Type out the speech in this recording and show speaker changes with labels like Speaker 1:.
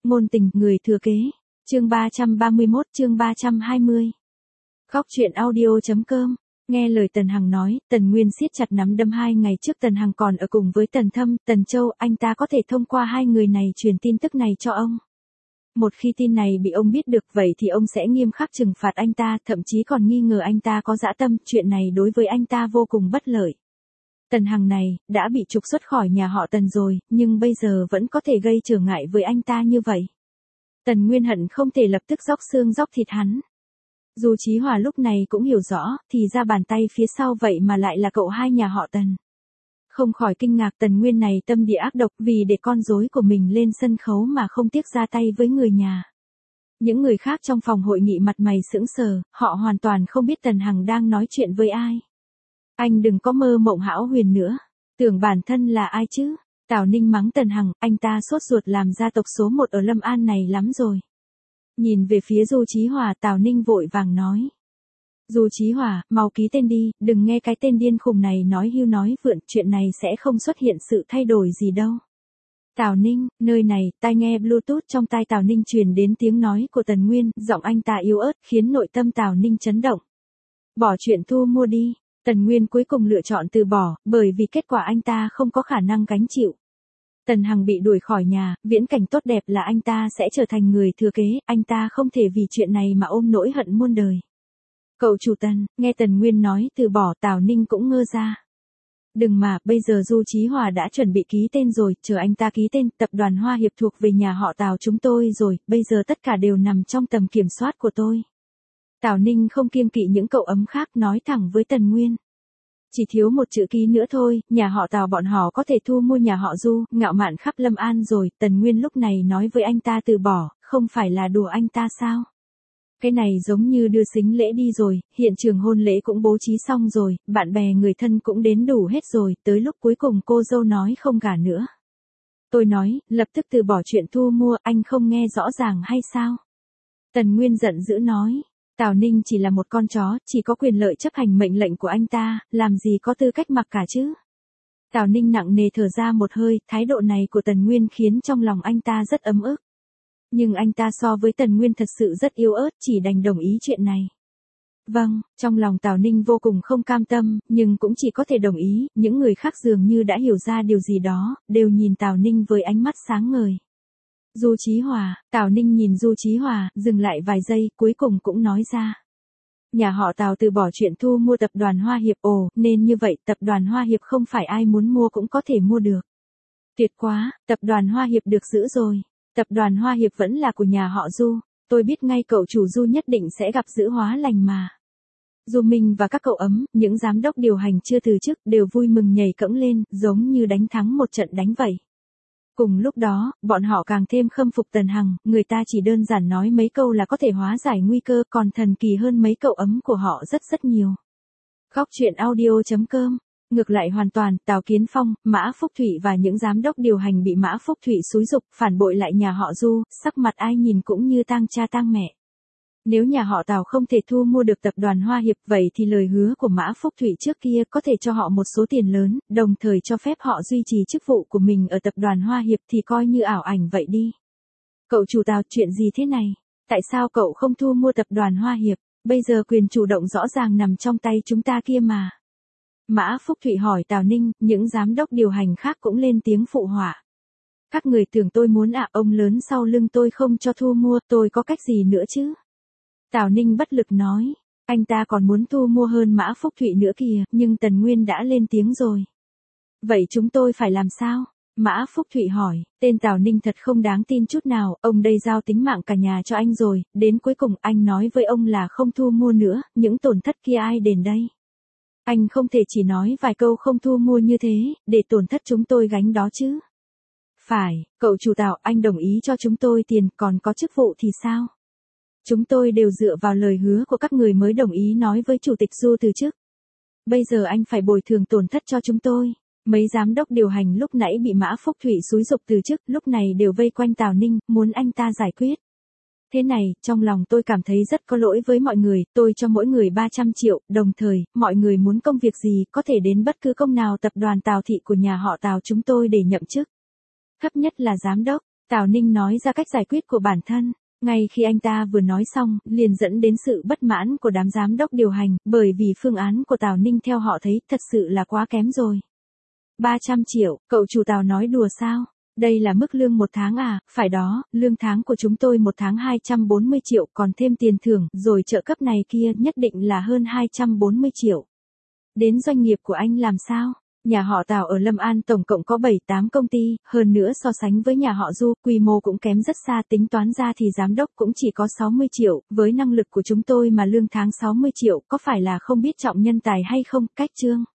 Speaker 1: Ngôn tình, người thừa kế. Chương 331, chương 320. Khóc chuyện audio.com. Nghe lời Tần Hằng nói, Tần Nguyên siết chặt nắm đấm. 2 ngày trước Tần Hằng còn ở cùng với Tần Thâm, Tần Châu, anh ta có thể thông qua 2 người này truyền tin tức này cho ông. Một khi tin này bị ông biết được vậy thì ông sẽ nghiêm khắc trừng phạt anh ta, thậm chí còn nghi ngờ anh ta có dã tâm, chuyện này đối với anh ta vô cùng bất lợi. Tần Hằng này, đã bị trục xuất khỏi nhà họ Tần rồi, nhưng bây giờ vẫn có thể gây trở ngại với anh ta như vậy. Tần Nguyên hận không thể lập tức róc xương róc thịt hắn. Du Chí Hòa lúc này cũng hiểu rõ, thì ra bàn tay phía sau vậy mà lại là cậu hai nhà họ Tần. Không khỏi kinh ngạc, Tần Nguyên này tâm địa ác độc, vì để con rối của mình lên sân khấu mà không tiếc ra tay với người nhà. Những người khác trong phòng hội nghị mặt mày sững sờ, họ hoàn toàn không biết Tần Hằng đang nói chuyện với ai. Anh đừng có mơ mộng hão huyền nữa, tưởng bản thân là ai chứ? Tào Ninh mắng Tần Hằng, anh ta sốt ruột làm gia tộc số 1 ở Lâm An này lắm rồi. Nhìn về phía Du Chí Hòa, Tào Ninh vội vàng nói. Du Chí Hòa, mau ký tên đi, đừng nghe cái tên điên khùng này nói hưu nói vượn, chuyện này sẽ không xuất hiện sự thay đổi gì đâu. Tào Ninh, nơi này, tai nghe Bluetooth trong tai Tào Ninh truyền đến tiếng nói của Tần Nguyên, giọng anh ta yếu ớt, khiến nội tâm Tào Ninh chấn động. Bỏ chuyện thu mua đi. Tần Nguyên cuối cùng lựa chọn từ bỏ, bởi vì kết quả anh ta không có khả năng gánh chịu. Tần Hằng bị đuổi khỏi nhà, viễn cảnh tốt đẹp là anh ta sẽ trở thành người thừa kế, anh ta không thể vì chuyện này mà ôm nỗi hận muôn đời. Cậu chủ Tần, nghe Tần Nguyên nói từ bỏ, Tào Ninh cũng ngơ ra. Đừng mà, bây giờ Du Chí Hòa đã chuẩn bị ký tên rồi, chờ anh ta ký tên, tập đoàn Hoa Hiệp thuộc về nhà họ Tào chúng tôi rồi, bây giờ tất cả đều nằm trong tầm kiểm soát của tôi. Tào Ninh không kiêng kỵ những cậu ấm khác, nói thẳng với Tần Nguyên. Chỉ thiếu một chữ ký nữa thôi, nhà họ Tào bọn họ có thể thu mua nhà họ Du, ngạo mạn khắp Lâm An rồi. Tần Nguyên lúc này nói với anh ta từ bỏ, không phải là đùa anh ta sao? Cái này giống như đưa sính lễ đi rồi, hiện trường hôn lễ cũng bố trí xong rồi, bạn bè người thân cũng đến đủ hết rồi, tới lúc cuối cùng cô dâu nói không gả nữa. Tôi nói, lập tức từ bỏ chuyện thu mua, anh không nghe rõ ràng hay sao? Tần Nguyên giận dữ nói. Tào Ninh chỉ là một con chó, chỉ có quyền lợi chấp hành mệnh lệnh của anh ta, làm gì có tư cách mặc cả chứ. Tào Ninh nặng nề thở ra một hơi, thái độ này của Tần Nguyên khiến trong lòng anh ta rất ấm ức. Nhưng anh ta so với Tần Nguyên thật sự rất yếu ớt, chỉ đành đồng ý chuyện này. Vâng, trong lòng Tào Ninh vô cùng không cam tâm, nhưng cũng chỉ có thể đồng ý, những người khác dường như đã hiểu ra điều gì đó, đều nhìn Tào Ninh với ánh mắt sáng ngời. Du Chí Hòa, Tào Ninh nhìn Du Chí Hòa, dừng lại vài giây, cuối cùng cũng nói ra. Nhà họ Tào từ bỏ chuyện thu mua tập đoàn Hoa Hiệp, nên như vậy tập đoàn Hoa Hiệp không phải ai muốn mua cũng có thể mua được. Tuyệt quá, tập đoàn Hoa Hiệp được giữ rồi. Tập đoàn Hoa Hiệp vẫn là của nhà họ Du, tôi biết ngay cậu chủ Du nhất định sẽ gặp giữ hóa lành mà. Du Minh và các cậu ấm, những giám đốc điều hành chưa từ chức đều vui mừng nhảy cẫng lên, giống như đánh thắng một trận đánh vậy. Cùng lúc đó, bọn họ càng thêm khâm phục Tần Hằng, người ta chỉ đơn giản nói mấy câu là có thể hóa giải nguy cơ, còn thần kỳ hơn mấy cậu ấm của họ rất nhiều. Khóc chuyện audio.com. Ngược lại hoàn toàn, Tào Kiến Phong, Mã Phúc Thụy và những giám đốc điều hành bị Mã Phúc Thụy xúi giục, phản bội lại nhà họ Du, sắc mặt ai nhìn cũng như tang cha tang mẹ. Nếu nhà họ Tào không thể thu mua được tập đoàn Hoa Hiệp, vậy thì lời hứa của Mã Phúc Thụy trước kia có thể cho họ một số tiền lớn, đồng thời cho phép họ duy trì chức vụ của mình ở tập đoàn Hoa Hiệp thì coi như ảo ảnh vậy đi. Cậu chủ Tào, chuyện gì thế này? Tại sao cậu không thu mua tập đoàn Hoa Hiệp? Bây giờ quyền chủ động rõ ràng nằm trong tay chúng ta kia mà. Mã Phúc Thụy hỏi Tào Ninh, những giám đốc điều hành khác cũng lên tiếng phụ họa. Các người tưởng tôi muốn ông lớn sau lưng tôi không cho thu mua, tôi có cách gì nữa chứ? Tào Ninh bất lực nói, anh ta còn muốn thu mua hơn Mã Phúc Thụy nữa kìa, nhưng Tần Nguyên đã lên tiếng rồi. Vậy chúng tôi phải làm sao? Mã Phúc Thụy hỏi, tên Tào Ninh thật không đáng tin chút nào, ông đây giao tính mạng cả nhà cho anh rồi, đến cuối cùng anh nói với ông là không thu mua nữa, những tổn thất kia ai đền đây? Anh không thể chỉ nói vài câu không thu mua như thế, để tổn thất chúng tôi gánh đó chứ. Phải, cậu chủ Tào, anh đồng ý cho chúng tôi tiền, còn có chức vụ thì sao? Chúng tôi đều dựa vào lời hứa của các người mới đồng ý nói với chủ tịch Du từ chức. Bây giờ anh phải bồi thường tổn thất cho chúng tôi. Mấy giám đốc điều hành lúc nãy bị Mã Phúc Thụy xúi giục từ chức, lúc này đều vây quanh Tào Ninh, muốn anh ta giải quyết. Thế này, trong lòng tôi cảm thấy rất có lỗi với mọi người, tôi cho mỗi người 300 triệu, đồng thời, mọi người muốn công việc gì, có thể đến bất cứ công nào tập đoàn Tào Thị của nhà họ Tào chúng tôi để nhậm chức. Thấp nhất là giám đốc, Tào Ninh nói ra cách giải quyết của bản thân. Ngay khi anh ta vừa nói xong, liền dẫn đến sự bất mãn của đám giám đốc điều hành, bởi vì phương án của Tào Ninh theo họ thấy thật sự là quá kém rồi. 300 triệu, cậu chủ Tào nói đùa sao? Đây là mức lương một tháng à? Phải đó, lương tháng của chúng tôi một tháng 240 triệu, còn thêm tiền thưởng, rồi trợ cấp này kia, nhất định là hơn 240 triệu. Đến doanh nghiệp của anh làm sao? Nhà họ Tào ở Lâm An tổng cộng có 7-8 công ty, hơn nữa so sánh với nhà họ Du, quy mô cũng kém rất xa, tính toán ra thì giám đốc cũng chỉ có 60 triệu, với năng lực của chúng tôi mà lương tháng 60 triệu, có phải là không biết trọng nhân tài hay không? Cách Trương